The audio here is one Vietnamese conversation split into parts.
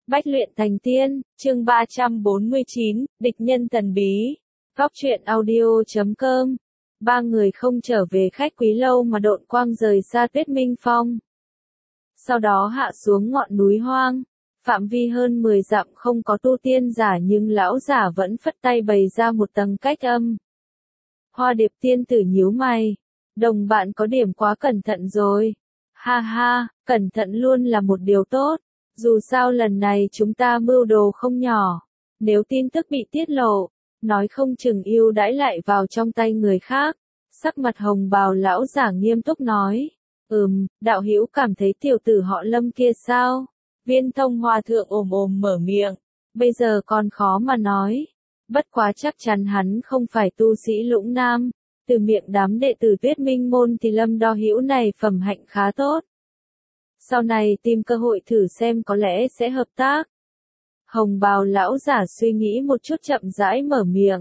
Bách luyện thành tiên, chương 349, địch nhân thần bí. Góc truyện audio.com. Ba người không trở về khách quý lâu mà độn quang rời xa Tuyết Minh Phong. Sau đó hạ xuống ngọn núi hoang, phạm vi hơn 10 dặm không có tu tiên giả nhưng lão giả vẫn phất tay bày ra một tầng cách âm. Hoa Điệp tiên tử nhíu mày, đồng bạn có điểm quá cẩn thận rồi. Ha ha, cẩn thận luôn là một điều tốt. Dù sao lần này chúng ta mưu đồ không nhỏ, nếu tin tức bị tiết lộ, nói không chừng ưu đãi lại vào trong tay người khác. Sắc mặt hồng bào lão giả nghiêm túc nói, đạo hữu cảm thấy tiểu tử họ Lâm kia sao? Viên Thông hòa thượng ồm ồm mở miệng, bây giờ còn khó mà nói, bất quá chắc chắn hắn không phải tu sĩ Lũng Nam, từ miệng đám đệ tử Tuyết Minh môn thì Lâm đo hữu này phẩm hạnh khá tốt. Sau này tìm cơ hội thử xem có lẽ sẽ hợp tác. Hồng bào lão giả suy nghĩ một chút chậm rãi mở miệng.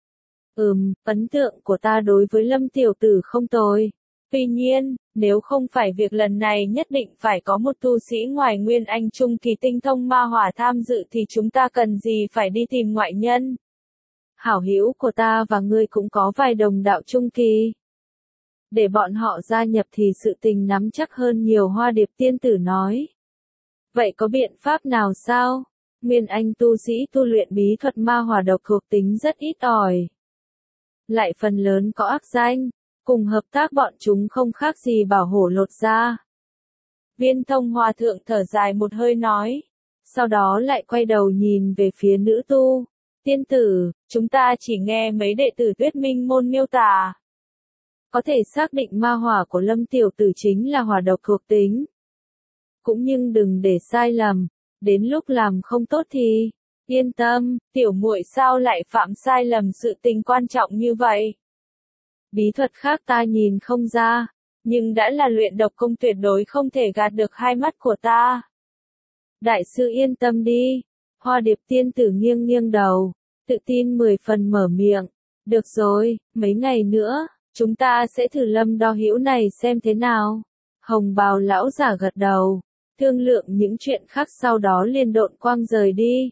Ấn tượng của ta đối với Lâm tiểu tử không tồi. Tuy nhiên, nếu không phải việc lần này nhất định phải có một tu sĩ ngoài Nguyên Anh Trung kỳ tinh thông ma hỏa tham dự thì chúng ta cần gì phải đi tìm ngoại nhân. Hảo hữu của ta và ngươi cũng có vài đồng đạo trung kỳ. Để bọn họ gia nhập thì sự tình nắm chắc hơn nhiều, Hoa Điệp tiên tử nói. Vậy có biện pháp nào sao? Nguyên Anh tu sĩ tu luyện bí thuật ma hỏa độc thuộc tính rất ít ỏi. Lại phần lớn có ác danh, cùng hợp tác bọn chúng không khác gì bảo hổ lột da. Viên Thông hòa thượng thở dài một hơi nói, sau đó lại quay đầu nhìn về phía nữ tu. Tiên tử, chúng ta chỉ nghe mấy đệ tử Tuyết Minh môn miêu tả. Có thể xác định ma hỏa của Lâm tiểu tử chính là hỏa độc thuộc tính. Cũng nhưng đừng để sai lầm, đến lúc làm không tốt thì, yên tâm, tiểu muội sao lại phạm sai lầm sự tình quan trọng như vậy. Bí thuật khác ta nhìn không ra, nhưng đã là luyện độc công tuyệt đối không thể gạt được hai mắt của ta. Đại sư yên tâm đi, Hoa Điệp tiên tử nghiêng nghiêng đầu, tự tin 10 phần mở miệng, được rồi, mấy ngày nữa. Chúng ta sẽ thử Lâm đo hữu này xem thế nào. Hồng bào lão giả gật đầu, thương lượng những chuyện khác sau đó liền độn quang rời đi.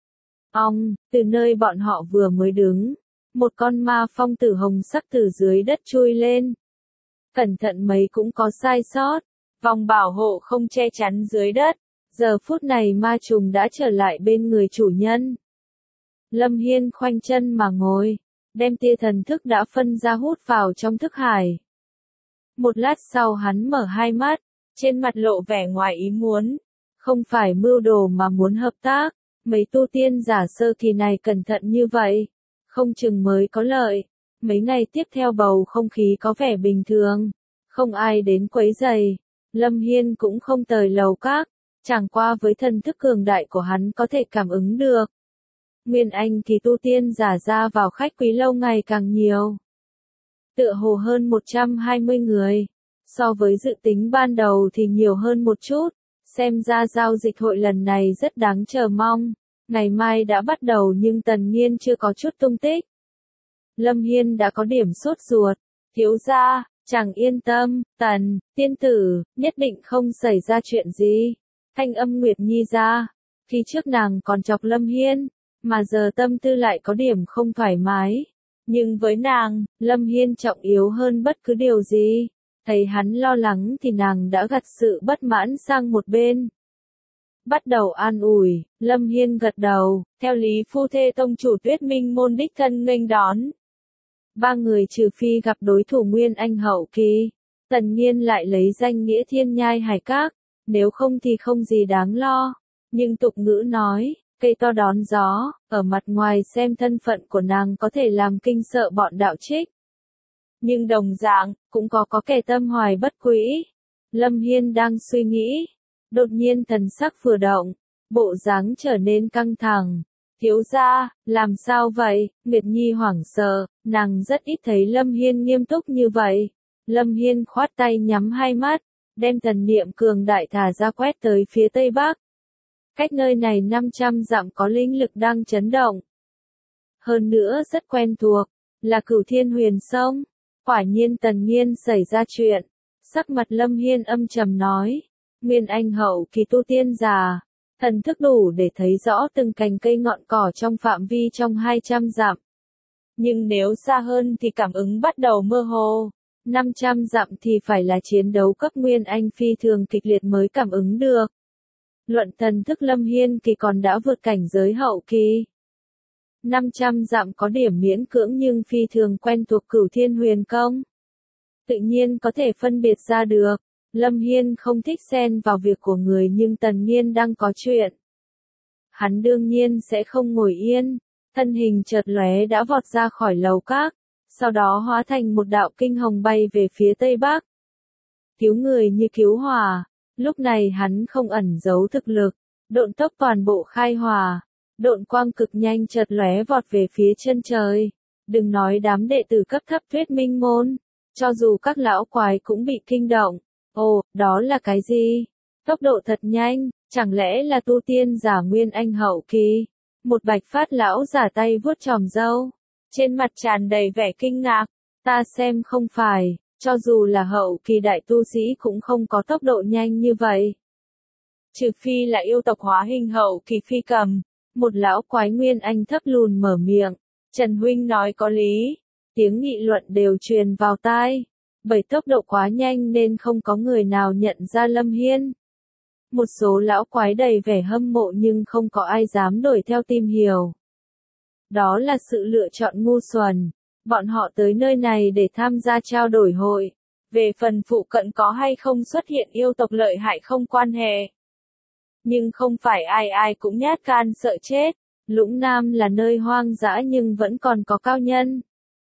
Từ nơi bọn họ vừa mới đứng, một con ma phong tử hồng sắc từ dưới đất chui lên. Cẩn thận mấy cũng có sai sót, vòng bảo hộ không che chắn dưới đất. Giờ phút này ma trùng đã trở lại bên người chủ nhân. Lâm Hiên khoanh chân mà ngồi, đem tia thần thức đã phân ra hút vào trong thức hải. Một lát sau hắn mở hai mắt, trên mặt lộ vẻ ngoài ý muốn. Không phải mưu đồ mà muốn hợp tác, mấy tu tiên giả sơ kỳ này cẩn thận như vậy, không chừng mới có lợi. Mấy ngày tiếp theo bầu không khí có vẻ bình thường, không ai đến quấy rầy. Lâm Hiên cũng không tời lầu các, chẳng qua với thần thức cường đại của hắn có thể cảm ứng được. Nguyên Anh thì tu tiên giả ra vào khách quý lâu ngày càng nhiều. Tựa hồ hơn 120 người. So với dự tính ban đầu thì nhiều hơn một chút. Xem ra giao dịch hội lần này rất đáng chờ mong. Ngày mai đã bắt đầu nhưng Tần Nghiên chưa có chút tung tích. Lâm Hiên đã có điểm sốt ruột. Thiếu gia, chẳng yên tâm, Tần, tiên tử, nhất định không xảy ra chuyện gì. Thanh âm Nguyệt Nhi ra. Khi trước nàng còn chọc Lâm Hiên. Mà giờ tâm tư lại có điểm không thoải mái. Nhưng với nàng, Lâm Hiên trọng yếu hơn bất cứ điều gì. Thấy hắn lo lắng thì nàng đã gạt sự bất mãn sang một bên. Bắt đầu an ủi, Lâm Hiên gật đầu, theo lý phu thê tông chủ Tuyết Minh môn đích thân nghênh đón. Ba người trừ phi gặp đối thủ Nguyên Anh hậu kỳ, Tần Nghiên lại lấy danh nghĩa Thiên Nhai Hải Các, nếu không thì không gì đáng lo. Nhưng tục ngữ nói, cây to đón gió, ở mặt ngoài xem thân phận của nàng có thể làm kinh sợ bọn đạo trích. Nhưng đồng dạng, cũng có kẻ tâm hoài bất quý. Lâm Hiên đang suy nghĩ, đột nhiên thần sắc vừa động, bộ dáng trở nên căng thẳng. Thiếu gia, làm sao vậy? Nguyệt Nhi hoảng sợ, nàng rất ít thấy Lâm Hiên nghiêm túc như vậy. Lâm Hiên khoát tay nhắm hai mắt, đem thần niệm cường đại thả ra quét tới phía tây bắc. Cách nơi này 500 dặm có linh lực đang chấn động. Hơn nữa rất quen thuộc, là Cửu Thiên Huyền Sông. Quả nhiên Tần Nghiên xảy ra chuyện. Sắc mặt Lâm Hiên âm trầm nói. Nguyên Anh hậu kỳ tu tiên giả. Thần thức đủ để thấy rõ từng cành cây ngọn cỏ trong phạm vi trong 200 dặm. Nhưng nếu xa hơn thì cảm ứng bắt đầu mơ hồ. 500 dặm thì phải là chiến đấu cấp Nguyên Anh phi thường kịch liệt mới cảm ứng được. Luận thần thức Lâm Hiên Kỳ còn đã vượt cảnh giới hậu kỳ. 500 dặm có điểm miễn cưỡng nhưng phi thường quen thuộc Cửu Thiên Huyền Công. Tự nhiên có thể phân biệt ra được. Lâm Hiên không thích xen vào việc của người nhưng Tần Nghiên đang có chuyện. Hắn đương nhiên sẽ không ngồi yên, thân hình chợt lóe đã vọt ra khỏi lầu các, sau đó hóa thành một đạo kinh hồng bay về phía tây bắc. Cứu người như cứu hỏa, lúc này hắn không ẩn giấu thực lực, độn tốc toàn bộ khai hỏa, độn quang cực nhanh chợt lóe vọt về phía chân trời. Đừng nói đám đệ tử cấp thấp Thuyết Minh môn, cho dù các lão quái cũng bị kinh động. Ồ, đó là cái gì? Tốc độ thật nhanh, chẳng lẽ là tu tiên giả Nguyên Anh hậu kỳ? Một bạch phát lão giả tay vuốt chòm râu, trên mặt tràn đầy vẻ kinh ngạc. Ta xem không phải, cho dù là hậu kỳ đại tu sĩ cũng không có tốc độ nhanh như vậy. Trừ phi là yêu tộc hóa hình hậu kỳ phi cầm. Một lão quái Nguyên Anh thấp lùn mở miệng. Trần huynh nói có lý. Tiếng nghị luận đều truyền vào tai. Bởi tốc độ quá nhanh nên không có người nào nhận ra Lâm Hiên. Một số lão quái đầy vẻ hâm mộ nhưng không có ai dám đuổi theo tìm hiểu. Đó là sự lựa chọn ngu xuẩn. Bọn họ tới nơi này để tham gia trao đổi hội. Về phần phụ cận có hay không xuất hiện yêu tộc lợi hại không quan hệ. Nhưng không phải ai ai cũng nhát gan sợ chết. Lũng Nam là nơi hoang dã nhưng vẫn còn có cao nhân.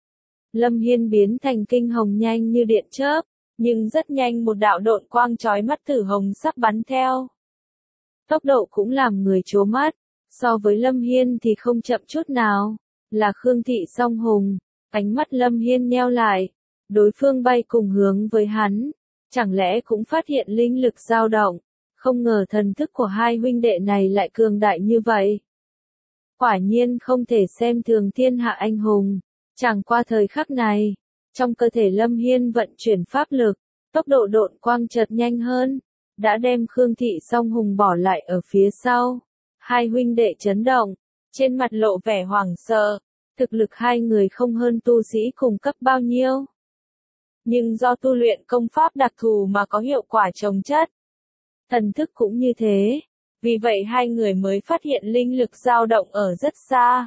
Lâm Hiên biến thành kinh hồng nhanh như điện chớp, nhưng rất nhanh một đạo độn quang chói mắt thử hồng sắc bắn theo. Tốc độ cũng làm người trố mắt, so với Lâm Hiên thì không chậm chút nào, là Khương Thị Song Hùng, ánh mắt Lâm Hiên nheo lại, đối phương bay cùng hướng với hắn, chẳng lẽ cũng phát hiện linh lực dao động, không ngờ thần thức của hai huynh đệ này lại cường đại như vậy. Quả nhiên không thể xem thường thiên hạ anh hùng. Chẳng qua thời khắc này, trong cơ thể Lâm Hiên vận chuyển pháp lực, tốc độ độn quang chợt nhanh hơn, đã đem Khương Thị Song Hùng bỏ lại ở phía sau. Hai huynh đệ chấn động, trên mặt lộ vẻ hoảng sợ, thực lực hai người không hơn tu sĩ cùng cấp bao nhiêu. Nhưng do tu luyện công pháp đặc thù mà có hiệu quả chồng chất. Thần thức cũng như thế, vì vậy hai người mới phát hiện linh lực dao động ở rất xa.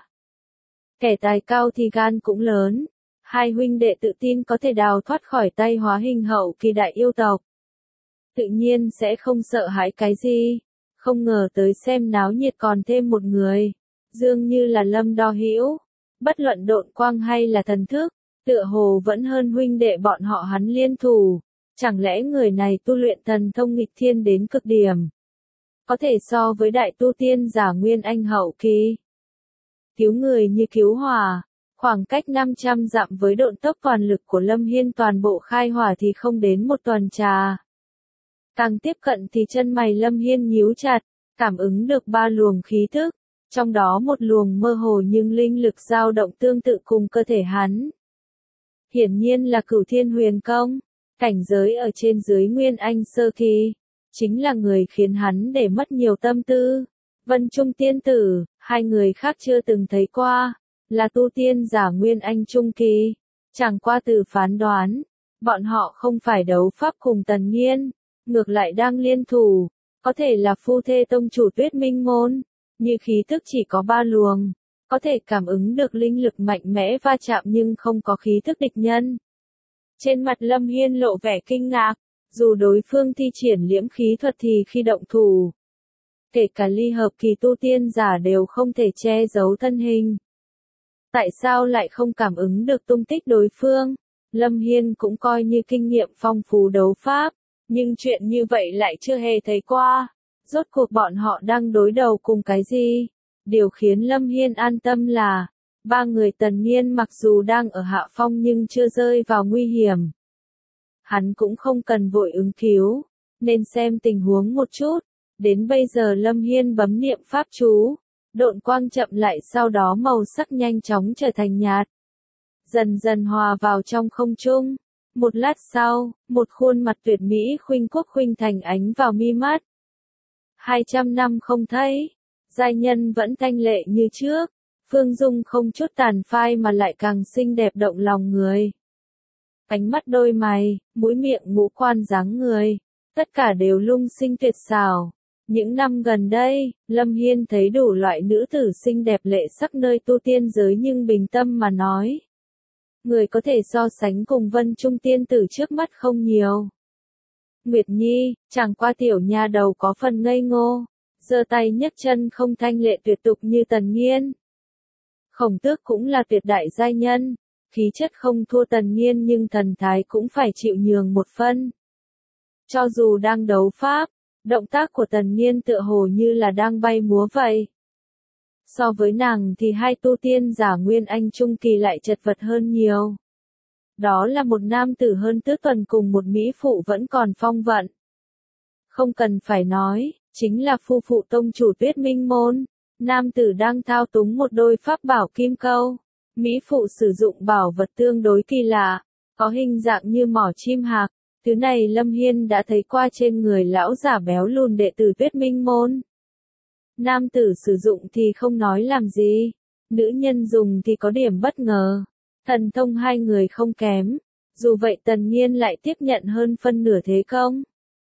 Kẻ tài cao thì gan cũng lớn, hai huynh đệ tự tin có thể đào thoát khỏi tay hóa hình hậu kỳ đại yêu tộc. Tự nhiên sẽ không sợ hãi cái gì, không ngờ tới xem náo nhiệt còn thêm một người, dường như là Lâm Đo Hữu, bất luận độn quang hay là thần thức, tựa hồ vẫn hơn huynh đệ bọn họ hắn liên thủ, chẳng lẽ người này tu luyện thần thông nghịch thiên đến cực điểm, có thể so với đại tu tiên giả Nguyên Anh hậu kỳ. Cứu người như cứu hỏa, khoảng cách 500 dặm với độn tốc toàn lực của Lâm Hiên toàn bộ khai hỏa thì không đến một tuần trà. Càng tiếp cận thì chân mày Lâm Hiên nhíu chặt, cảm ứng được ba luồng khí thức, trong đó một luồng mơ hồ nhưng linh lực dao động tương tự cùng cơ thể hắn. Hiển nhiên là Cửu Thiên Huyền Công, cảnh giới ở trên dưới Nguyên Anh sơ kỳ, chính là người khiến hắn để mất nhiều tâm tư. Vân Trung tiên tử, hai người khác chưa từng thấy qua, là tu tiên giả Nguyên Anh trung kỳ, chẳng qua từ phán đoán, bọn họ không phải đấu pháp cùng Tần Nghiên, ngược lại đang liên thủ, có thể là phu thê tông chủ Tuyết Minh môn, như khí thức chỉ có ba luồng, có thể cảm ứng được linh lực mạnh mẽ va chạm nhưng không có khí thức địch nhân. Trên mặt Lâm Hiên lộ vẻ kinh ngạc, dù đối phương thi triển liễm khí thuật thì khi động thủ, kể cả ly hợp kỳ tu tiên giả đều không thể che giấu thân hình. Tại sao lại không cảm ứng được tung tích đối phương? Lâm Hiên cũng coi như kinh nghiệm phong phú đấu pháp, nhưng chuyện như vậy lại chưa hề thấy qua. Rốt cuộc bọn họ đang đối đầu cùng cái gì? Điều khiến Lâm Hiên an tâm là, ba người Tần Nghiên mặc dù đang ở hạ phong nhưng chưa rơi vào nguy hiểm. Hắn cũng không cần vội ứng cứu, nên xem tình huống một chút. Đến bây giờ Lâm Hiên bấm niệm pháp chú, độn quang chậm lại sau đó màu sắc nhanh chóng trở thành nhạt. Dần dần hòa vào trong không trung. Một lát sau, một khuôn mặt tuyệt mỹ khuynh quốc khuynh thành ánh vào mi mắt. 200 năm không thấy, giai nhân vẫn thanh lệ như trước, Phương Dung không chút tàn phai mà lại càng xinh đẹp động lòng người. Ánh mắt, đôi mày, mũi miệng, ngũ quan, dáng người, tất cả đều lung sinh tuyệt xảo. Những năm gần đây, Lâm Hiên thấy đủ loại nữ tử xinh đẹp lệ sắc nơi tu tiên giới, nhưng bình tâm mà nói, người có thể so sánh cùng Vân Trung tiên tử trước mắt không nhiều. Nguyệt Nhi, chẳng qua tiểu nha đầu có phần ngây ngô, giơ tay nhấc chân không thanh lệ tuyệt tục như Tần Nghiên. Khổng Tước cũng là tuyệt đại giai nhân, khí chất không thua Tần Nghiên nhưng thần thái cũng phải chịu nhường một phân. Cho dù đang đấu pháp, động tác của Tần Nghiên tựa hồ như là đang bay múa vậy. So với nàng thì hai tu tiên giả Nguyên Anh Trung Kỳ lại chật vật hơn nhiều. Đó là một nam tử hơn tứ tuần cùng một mỹ phụ vẫn còn phong vận. Không cần phải nói, chính là phu phụ tông chủ Tuyết Minh Môn. Nam tử đang thao túng một đôi pháp bảo kim câu. Mỹ phụ sử dụng bảo vật tương đối kỳ lạ, có hình dạng như mỏ chim hạc. Thứ này Lâm Hiên đã thấy qua trên người lão giả béo lùn đệ tử Tuyết Minh Môn. Nam tử sử dụng thì không nói làm gì, nữ nhân dùng thì có điểm bất ngờ. Thần thông hai người không kém, dù vậy Tần Nghiên lại tiếp nhận hơn phân nửa thế công.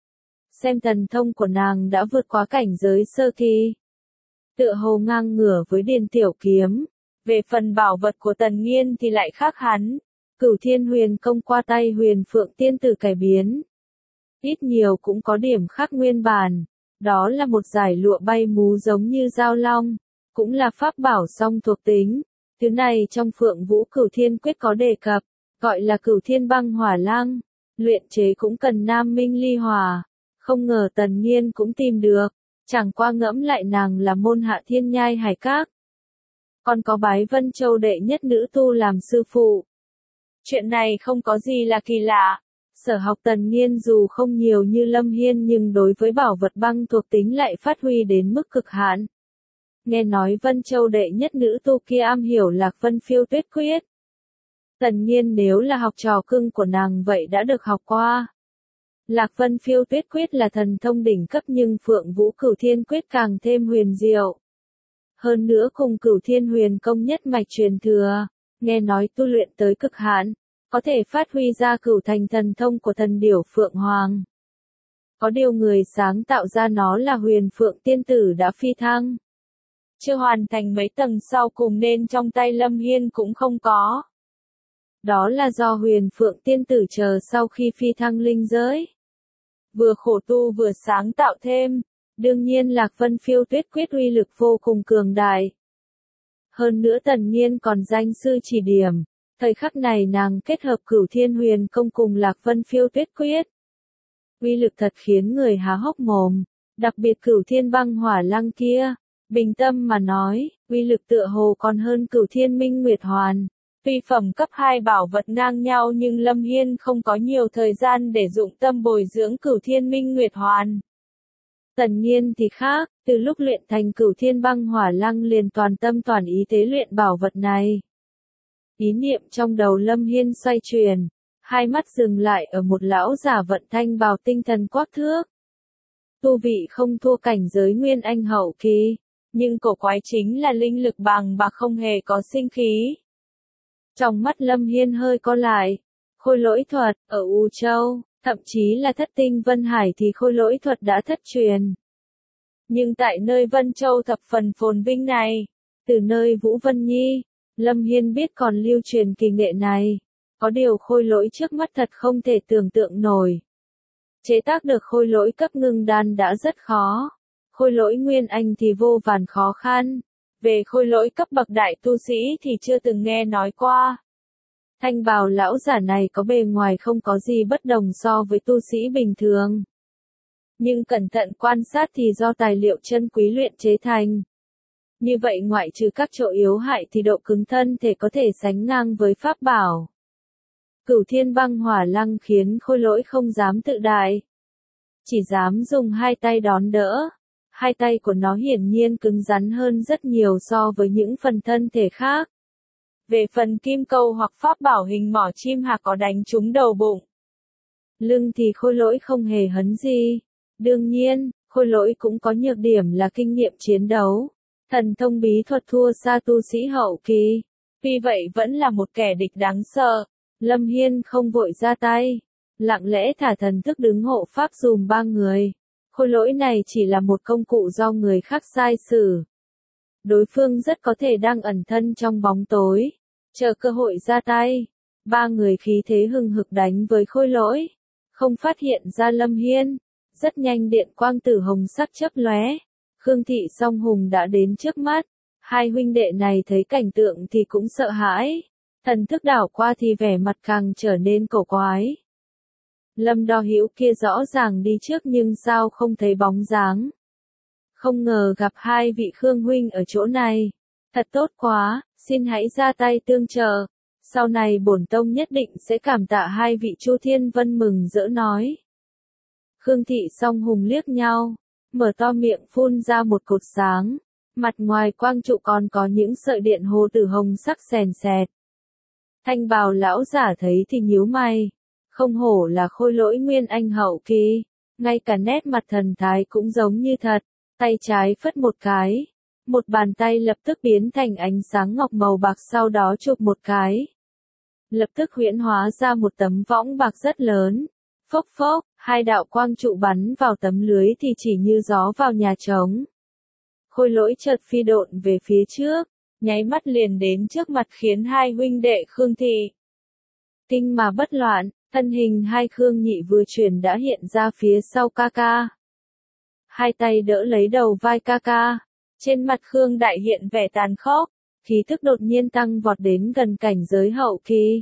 Xem thần thông của nàng đã vượt quá cảnh giới sơ kỳ, tựa hồ ngang ngửa với Điền Tiểu Kiếm. Về phần bảo vật của Tần Nghiên thì lại khác hắn. Cửu Thiên Huyền Công qua tay Huyền Phượng tiên tử cải biến, ít nhiều cũng có điểm khác nguyên bản. Đó là một dải lụa bay múa giống như dao long, cũng là pháp bảo song thuộc tính. Thứ này trong Phượng Vũ Cửu Thiên Quyết có đề cập, gọi là Cửu Thiên Băng Hỏa Lăng. Luyện chế cũng cần nam minh ly hỏa. Không ngờ Tần Nghiên cũng tìm được, chẳng qua ngẫm lại nàng là môn hạ Thiên Nhai Hải Các, còn có bái Vân Châu đệ nhất nữ tu làm sư phụ. Chuyện này không có gì là kỳ lạ. Sở học Tần Nghiên dù không nhiều như Lâm Hiên nhưng đối với bảo vật băng thuộc tính lại phát huy đến mức cực hạn. Nghe nói Vân Châu đệ nhất nữ tu kia am hiểu Lạc Vân Phiêu Tuyết Quyết. Tần Nghiên nếu là học trò cưng của nàng vậy đã được học qua. Lạc Vân Phiêu Tuyết Quyết là thần thông đỉnh cấp nhưng Phượng Vũ Cửu Thiên Quyết càng thêm huyền diệu. Hơn nữa cùng Cửu Thiên Huyền Công nhất mạch truyền thừa, nghe nói tu luyện tới cực hạn, có thể phát huy ra cửu thành thần thông của thần điểu Phượng Hoàng. Có điều người sáng tạo ra nó là Huyền Phượng tiên tử đã phi thăng. Chưa hoàn thành mấy tầng sau cùng nên trong tay Lâm Hiên cũng không có. Đó là do Huyền Phượng tiên tử chờ sau khi phi thăng linh giới, vừa khổ tu vừa sáng tạo thêm. Đương nhiên Lạc Vân Phiêu Tuyết Quyết uy lực vô cùng cường đại. Hơn nữa Tần Nghiên còn danh sư chỉ điểm. Thời khắc này nàng kết hợp Cửu Thiên Huyền Công cùng Lạc Vân Phiêu Tuyết Quyết. Uy lực thật khiến người há hốc mồm, đặc biệt Cửu Thiên Băng Hỏa Lăng kia, bình tâm mà nói, uy lực tựa hồ còn hơn Cửu Thiên Minh Nguyệt Hoàn. Tuy phẩm cấp 2 bảo vật ngang nhau nhưng Lâm Hiên không có nhiều thời gian để dụng tâm bồi dưỡng Cửu Thiên Minh Nguyệt Hoàn. Tần Nghiên thì khác, từ lúc luyện thành Cửu Thiên Băng Hỏa Lăng liền toàn tâm toàn ý tế luyện bảo vật này. Ý niệm trong đầu Lâm Hiên xoay chuyển, hai mắt dừng lại ở một lão giả vận thanh bào tinh thần quắc thước. Tu vị không thua cảnh giới Nguyên Anh hậu kỳ, nhưng cổ quái chính là linh lực bằng bạc không hề có sinh khí. Trong mắt Lâm Hiên hơi co lại, khôi lỗi thuật, ở U Châu, thậm chí là Thất Tinh Vân Hải thì khôi lỗi thuật đã thất truyền. Nhưng tại nơi Vân Châu thập phần phồn vinh này, từ nơi Vũ Vân Nhi, Lâm Hiên biết còn lưu truyền kỳ nghệ này. Có điều khôi lỗi trước mắt thật không thể tưởng tượng nổi. Chế tác được khôi lỗi cấp ngưng đan đã rất khó. Khôi lỗi Nguyên Anh thì vô vàn khó khăn. Về khôi lỗi cấp bậc đại tu sĩ thì chưa từng nghe nói qua. Thanh bào lão giả này có bề ngoài không có gì bất đồng so với tu sĩ bình thường. Nhưng cẩn thận quan sát thì do tài liệu chân quý luyện chế thành. Như vậy ngoại trừ các chỗ yếu hại thì độ cứng thân thể có thể sánh ngang với pháp bảo. Cửu Thiên Băng Hỏa Lăng khiến khôi lỗi không dám tự đại, chỉ dám dùng hai tay đón đỡ. Hai tay của nó hiển nhiên cứng rắn hơn rất nhiều so với những phần thân thể khác. Về phần kim câu hoặc pháp bảo hình mỏ chim hạc có đánh trúng đầu bụng, lưng thì khôi lỗi không hề hấn gì. Đương nhiên, Khôi Lỗi cũng có nhược điểm là kinh nghiệm chiến đấu. Thần thông bí thuật thua xa tu sĩ hậu kỳ. Vì vậy vẫn là một kẻ địch đáng sợ. Lâm Hiên không vội ra tay. Lặng lẽ thả thần thức đứng hộ pháp dùm ba người. Khôi Lỗi này chỉ là một công cụ do người khác sai sử. Đối phương rất có thể đang ẩn thân trong bóng tối. Chờ cơ hội ra tay. Ba người khí thế hừng hực đánh với Khôi Lỗi. Không phát hiện ra Lâm Hiên. Rất nhanh điện quang tử hồng sắc chớp lóe. Khương Thị Song Hùng đã đến trước mắt. Hai huynh đệ này thấy cảnh tượng thì cũng sợ hãi. Thần thức đảo qua thì vẻ mặt càng trở nên cổ quái. Lâm Đo Hữu kia rõ ràng đi trước nhưng sao không thấy bóng dáng. Không ngờ gặp hai vị Khương huynh ở chỗ này. Thật tốt quá, xin hãy ra tay tương trợ. Sau này bổn tông nhất định sẽ cảm tạ hai vị. Chu Thiên Vân mừng rỡ nói. Khương Thị Song Hùng liếc nhau, mở to miệng phun ra một cột sáng. Mặt ngoài quang trụ còn có những sợi điện hồ tử hồng sắc sèn sẹt. Thanh bào lão giả thấy thì nhíu mày. Không hổ là Khôi Lỗi nguyên anh hậu kỳ. Ngay cả nét mặt thần thái cũng giống như thật. Tay trái phất một cái. Một bàn tay lập tức biến thành ánh sáng ngọc màu bạc, sau đó chụp một cái. Lập tức huyễn hóa ra một tấm võng bạc rất lớn. Phốc phốc, hai đạo quang trụ bắn vào tấm lưới thì chỉ như gió vào nhà trống. Khôi Lỗi chợt phi độn về phía trước, nháy mắt liền đến trước mặt khiến hai huynh đệ Khương Thị kinh mà bất loạn. Thân hình hai Khương Nhị vừa chuyển đã hiện ra phía sau ca ca. Hai tay đỡ lấy đầu vai ca ca. Trên mặt Khương Đại hiện vẻ tàn khốc, khí thức đột nhiên tăng vọt đến gần cảnh giới hậu kỳ.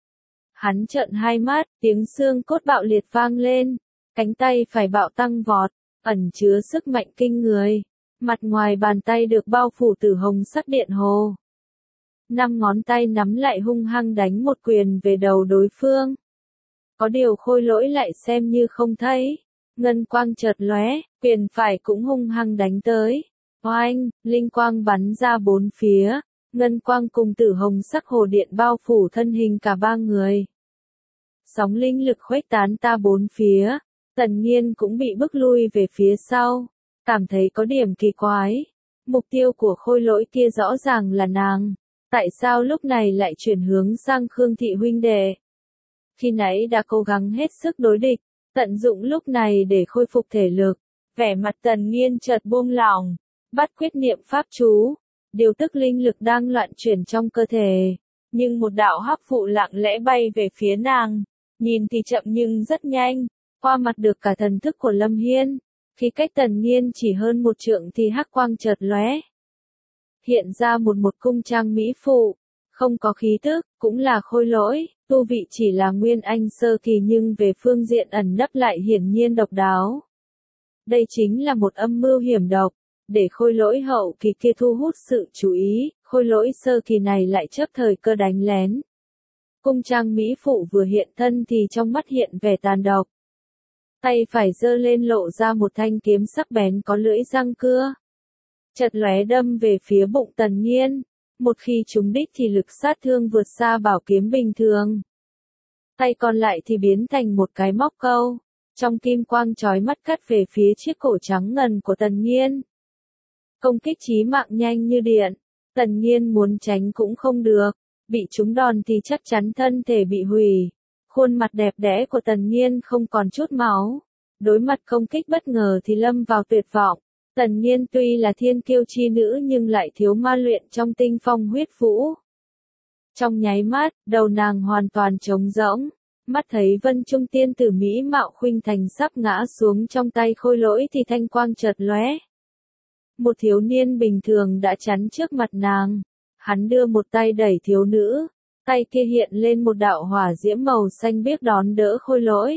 Hắn trợn hai mắt, tiếng xương cốt bạo liệt vang lên. Cánh tay phải bạo tăng vọt, ẩn chứa sức mạnh kinh người. Mặt ngoài bàn tay được bao phủ tử hồng sắc điện hồ. 5 ngón tay nắm lại hung hăng đánh một quyền về đầu đối phương. Có điều Khôi Lỗi lại xem như không thấy. Ngân quang chợt lóe, quyền phải cũng hung hăng đánh tới. Oanh, linh quang bắn ra bốn phía. Ngân quang cùng tử hồng sắc hồ điện bao phủ thân hình cả ba người. Sóng linh lực khuếch tán ta bốn phía. Tần Nghiên cũng bị bức lui về phía sau. Cảm thấy có điểm kỳ quái. Mục tiêu của Khôi Lỗi kia rõ ràng là nàng. Tại sao lúc này lại chuyển hướng sang Khương Thị huynh đệ? Khi nãy đã cố gắng hết sức đối địch, tận dụng lúc này để khôi phục thể lực. Vẻ mặt Tần Nghiên chợt buông lỏng, bắt quyết niệm pháp chú, điều tức linh lực đang loạn chuyển trong cơ thể. Nhưng một đạo hắc vụ lặng lẽ bay về phía nàng, nhìn thì chậm nhưng rất nhanh, qua mặt được cả thần thức của Lâm Hiên. Khi cách Tần Nghiên chỉ hơn một trượng thì hắc quang chợt lóe, hiện ra một cung trang mỹ phụ, không có khí tức, cũng là Khôi Lỗi, tu vị chỉ là nguyên anh sơ kỳ nhưng về phương diện ẩn nấp lại hiển nhiên độc đáo. Đây chính là một âm mưu hiểm độc, để Khôi Lỗi hậu kỳ kia thu hút sự chú ý, Khôi Lỗi sơ kỳ này lại chớp thời cơ đánh lén. Cung trang mỹ phụ vừa hiện thân thì trong mắt hiện vẻ tàn độc. Tay phải giơ lên lộ ra một thanh kiếm sắc bén có lưỡi răng cưa. Chợt lóe đâm về phía bụng Tần Nghiên. Một khi trúng đích thì lực sát thương vượt xa bảo kiếm bình thường. Tay còn lại thì biến thành một cái móc câu. Trong kim quang chói mắt cắt về phía chiếc cổ trắng ngần của Tần Nghiên. Công kích chí mạng nhanh như điện. Tần Nghiên muốn tránh cũng không được. Bị trúng đòn thì chắc chắn thân thể bị hủy. Khuôn mặt đẹp đẽ của Tần Nghiên không còn chút máu. Đối mặt công kích bất ngờ thì lâm vào tuyệt vọng. Tần Nghiên tuy là thiên kiêu chi nữ nhưng lại thiếu ma luyện trong tinh phong huyết vũ. Trong nháy mắt, đầu nàng hoàn toàn trống rỗng. Mắt thấy Vân Trung tiên tử mỹ mạo khuynh thành sắp ngã xuống trong tay Khôi Lỗi thì thanh quang chợt lóe. Một thiếu niên bình thường đã chắn trước mặt nàng. Hắn đưa một tay đẩy thiếu nữ. Tay kia hiện lên một đạo hỏa diễm màu xanh biếc đón đỡ Khôi Lỗi.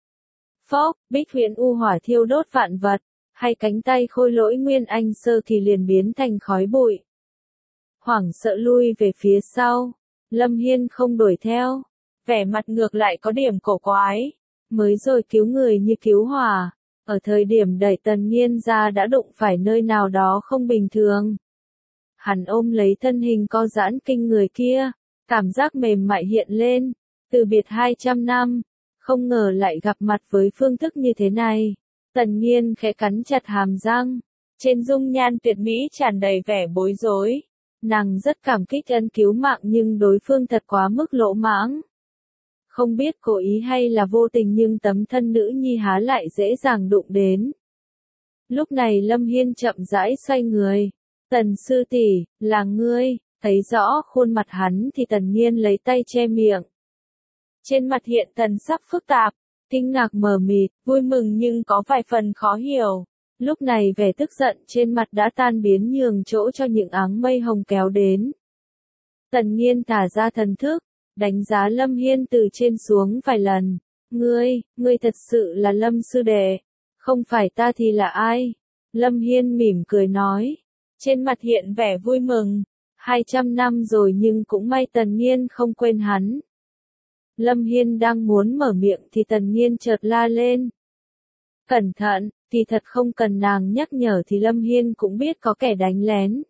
Phốc, bích huyền u hỏa thiêu đốt vạn vật. Hai cánh tay Khôi Lỗi nguyên anh sơ kỳ liền biến thành khói bụi. Hoảng sợ lui về phía sau. Lâm Hiên không đuổi theo. Vẻ mặt ngược lại có điểm cổ quái. Mới rồi cứu người như cứu hỏa. Ở thời điểm đẩy Tần Nghiên ra đã đụng phải nơi nào đó không bình thường. Hắn ôm lấy thân hình co giãn kinh người kia. Cảm giác mềm mại hiện lên. Từ biệt 200 năm. Không ngờ lại gặp mặt với phương thức như thế này. Tần Nghiên khẽ cắn chặt hàm răng. Trên dung nhan tuyệt mỹ tràn đầy vẻ bối rối. Nàng rất cảm kích ân cứu mạng nhưng đối phương thật quá mức lỗ mãng. Không biết cố ý hay là vô tình nhưng tấm thân nữ nhi há lại dễ dàng đụng đến. Lúc này Lâm Hiên chậm rãi xoay người. Tần sư tỷ, là ngươi, thấy rõ khuôn mặt hắn thì Tần Nghiên lấy tay che miệng. Trên mặt hiện thần sắc phức tạp, kinh ngạc mờ mịt, vui mừng nhưng có vài phần khó hiểu. Lúc này vẻ tức giận trên mặt đã tan biến nhường chỗ cho những áng mây hồng kéo đến. Tần Nghiên thả ra thần thức, đánh giá Lâm Hiên từ trên xuống vài lần. Ngươi thật sự là Lâm sư đệ, không phải ta thì là ai? Lâm Hiên mỉm cười nói, trên mặt hiện vẻ vui mừng. 200 năm rồi nhưng cũng may Tần Nghiên không quên hắn. Lâm Hiên đang muốn mở miệng thì Tần Nghiên chợt la lên. Cẩn thận, thì thật không cần nàng nhắc nhở thì Lâm Hiên cũng biết có kẻ đánh lén.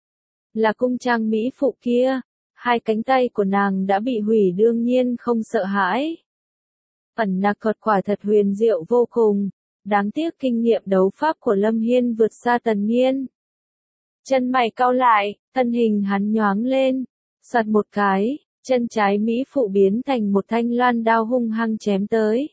Là cung trang mỹ phụ kia, 2 cánh tay của nàng đã bị hủy đương nhiên không sợ hãi. Ẩn nặc thuật quả thật huyền diệu vô cùng, đáng tiếc kinh nghiệm đấu pháp của Lâm Hiên vượt xa Tần Nghiên. Chân mày cau lại, thân hình hắn nhoáng lên, soạt một cái, chân trái mỹ phụ biến thành một thanh loan đao hung hăng chém tới.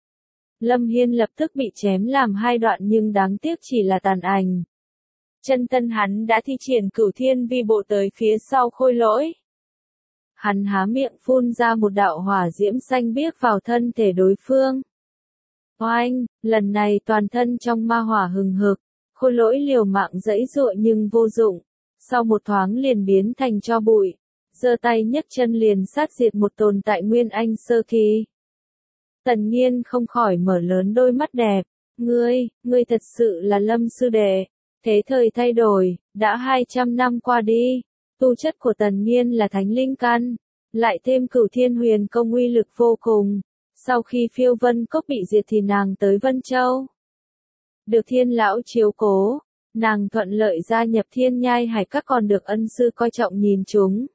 Lâm Hiên lập tức bị chém làm 2 đoạn nhưng đáng tiếc chỉ là tàn ảnh. Chân thân hắn đã thi triển Cửu Thiên Vi Bộ tới phía sau Khôi Lỗi. Hắn há miệng phun ra một đạo hỏa diễm xanh biếc vào thân thể đối phương. Oanh, lần này toàn thân trong ma hỏa hừng hực, Khôi Lỗi liều mạng giãy giụa nhưng vô dụng, sau một thoáng liền biến thành tro bụi, giơ tay nhấc chân liền sát diệt một tồn tại Nguyên Anh sơ kỳ. Tần Nghiên không khỏi mở lớn đôi mắt đẹp, ngươi thật sự là Lâm sư đệ. Thế thời thay đổi, đã 200 năm qua đi, tu chất của Tần Nghiên là thánh linh căn, lại thêm Cửu Thiên Huyền công uy lực vô cùng. Sau khi Phiêu Vân Cốc bị diệt thì nàng tới Vân Châu. Được Thiên lão chiếu cố, nàng thuận lợi gia nhập Thiên Nhai Hải Các còn được ân sư coi trọng nhìn chúng.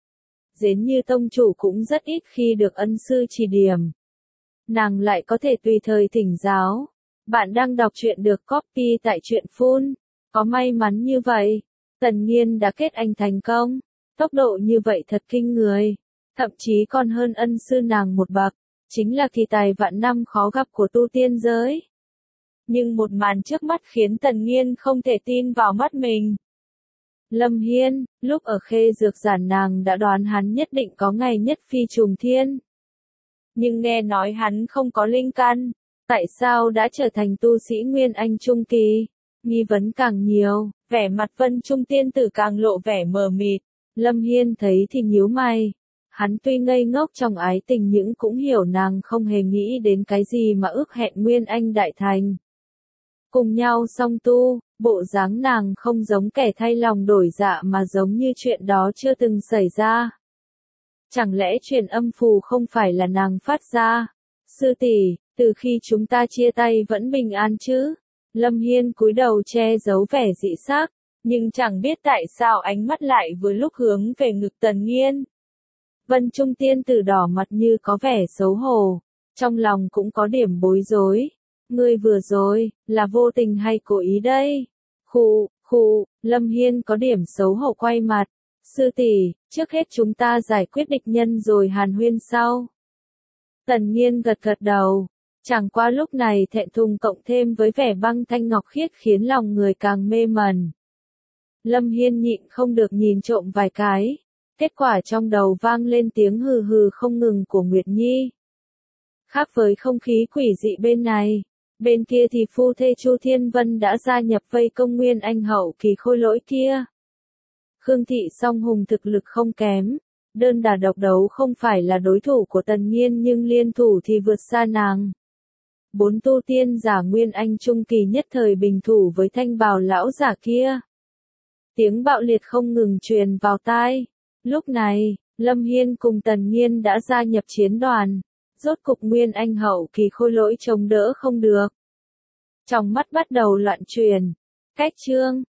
Giống như tông chủ cũng rất ít khi được ân sư chỉ điểm. Nàng lại có thể tùy thời thỉnh giáo. Bạn đang đọc truyện được copy tại truyện Phun. Có may mắn như vậy, Tần Nghiên đã kết anh thành công. Tốc độ như vậy thật kinh người. Thậm chí còn hơn ân sư nàng một bậc. Chính là kỳ tài vạn năm khó gặp của tu tiên giới. Nhưng một màn trước mắt khiến Tần Nghiên không thể tin vào mắt mình. Lâm Hiên, lúc ở Khê Dược Giản nàng đã đoán hắn nhất định có ngày nhất phi trùng thiên. Nhưng nghe nói hắn không có linh căn, tại sao đã trở thành tu sĩ Nguyên Anh Trung Kỳ? Nghi vấn càng nhiều, vẻ mặt Vân Trung tiên tử càng lộ vẻ mờ mịt. Lâm Hiên thấy thì nhíu mày. Hắn tuy ngây ngốc trong ái tình nhưng cũng hiểu nàng không hề nghĩ đến cái gì mà ước hẹn Nguyên Anh đại thành. Cùng nhau song tu, bộ dáng nàng không giống kẻ thay lòng đổi dạ mà giống như chuyện đó chưa từng xảy ra. Chẳng lẽ truyền âm phù không phải là nàng phát ra? Sư tỷ, từ khi chúng ta chia tay vẫn bình an chứ? Lâm Hiên cúi đầu che giấu vẻ dị sắc, nhưng chẳng biết tại sao ánh mắt lại vừa lúc hướng về ngực Tần Nghiên. Vân Trung tiên tử đỏ mặt như có vẻ xấu hổ, trong lòng cũng có điểm bối rối. Ngươi vừa rồi, là vô tình hay cố ý đây? Khụ, Lâm Hiên có điểm xấu hổ quay mặt. Sư tỷ, trước hết chúng ta giải quyết địch nhân rồi hàn huyên sau. Tần Nghiên gật gật đầu. Chẳng qua lúc này thẹn thùng cộng thêm với vẻ băng thanh ngọc khiết khiến lòng người càng mê mẩn. Lâm Hiên nhịn không được nhìn trộm vài cái. Kết quả trong đầu vang lên tiếng hừ hừ không ngừng của Nguyệt Nhi. Khác với không khí quỷ dị bên này, bên kia thì phu thê Chu Thiên Vân đã gia nhập vây công Nguyên Anh hậu kỳ Khôi Lỗi kia. Khương Thị Song Hùng thực lực không kém, đơn đả độc đấu không phải là đối thủ của Tần Nghiên nhưng liên thủ thì vượt xa nàng. 4 tu tiên giả Nguyên Anh trung kỳ nhất thời bình thủ với thanh bào lão giả kia. Tiếng bạo liệt không ngừng truyền vào tai. Lúc này, Lâm Hiên cùng Tần Nghiên đã gia nhập chiến đoàn. Rốt cục Nguyên Anh hậu kỳ Khôi Lỗi chống đỡ không được. Trong mắt bắt đầu loạn truyền. Cách chương